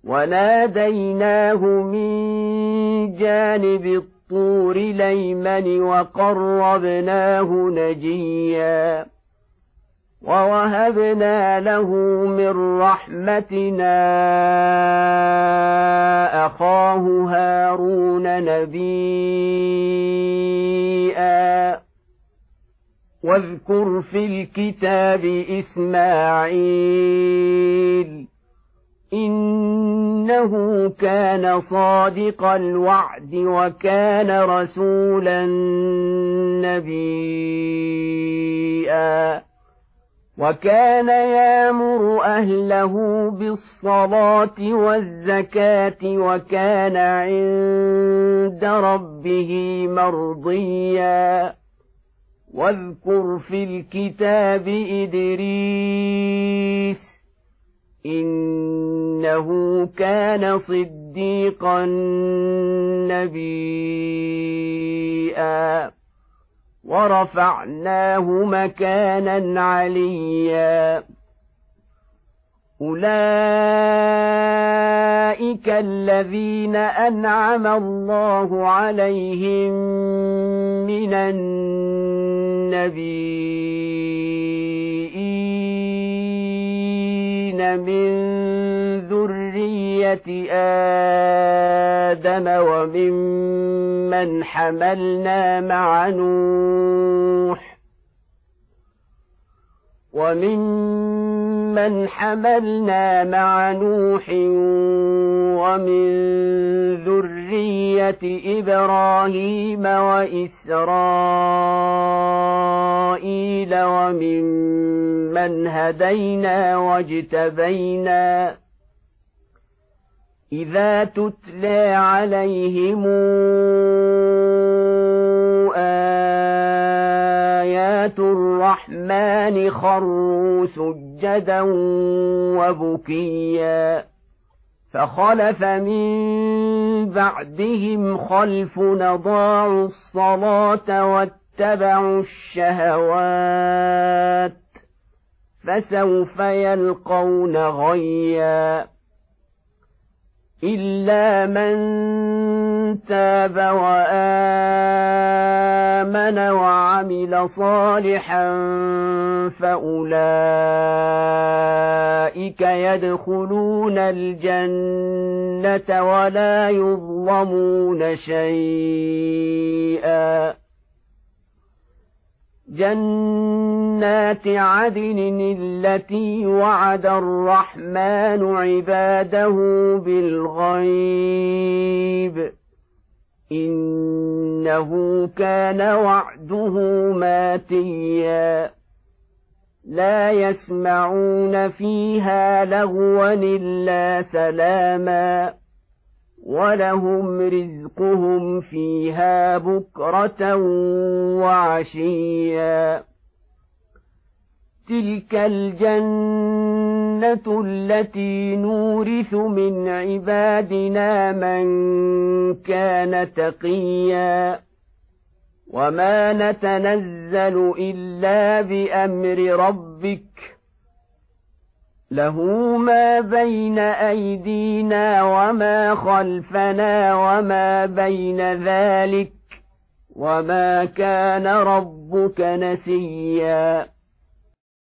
وناديناه من جانب الطور الأيمن وقربناه نجيا ووهبنا له من رحمتنا أخاه هارون نبيا واذكر في الكتاب إسماعيل إنه كان صادق الوعد وكان رسولا نبيا وكان يأمر أهله بالصلاة والزكاة وكان عند ربه مرضيا واذكر في الكتاب إدريس إنه كان صديقا نبيا ورفعناه مكانا عليا أولئك الذين أنعم الله عليهم من النبيين من ذرية آدم وممن حملنا مع نوح ومن ذرية إبراهيم وإسرائيل وممن هدينا واجتبينا إذا تتلى عليهم آيات الرحمن خروا سجدا وبكيا فخلف من بعدهم خلف أضاعوا الصلاة واتبعوا الشهوات فسوف يلقون غيا إلا من تاب وآمن وعمل صالحا فأولئك يدخلون الجنة ولا يظلمون شيئا جنات عدن التي وعد الرحمن عباده بالغيب إنه كان وعده ماتيا لا يسمعون فيها لغوا إلا سلاما ولهم رزقهم فيها بكرة وعشيا تلك الجنة التي نورث من عبادنا من كان تقيا وما نتنزل إلا بأمر ربك له ما بين أيدينا وما خلفنا وما بين ذلك وما كان ربك نسيا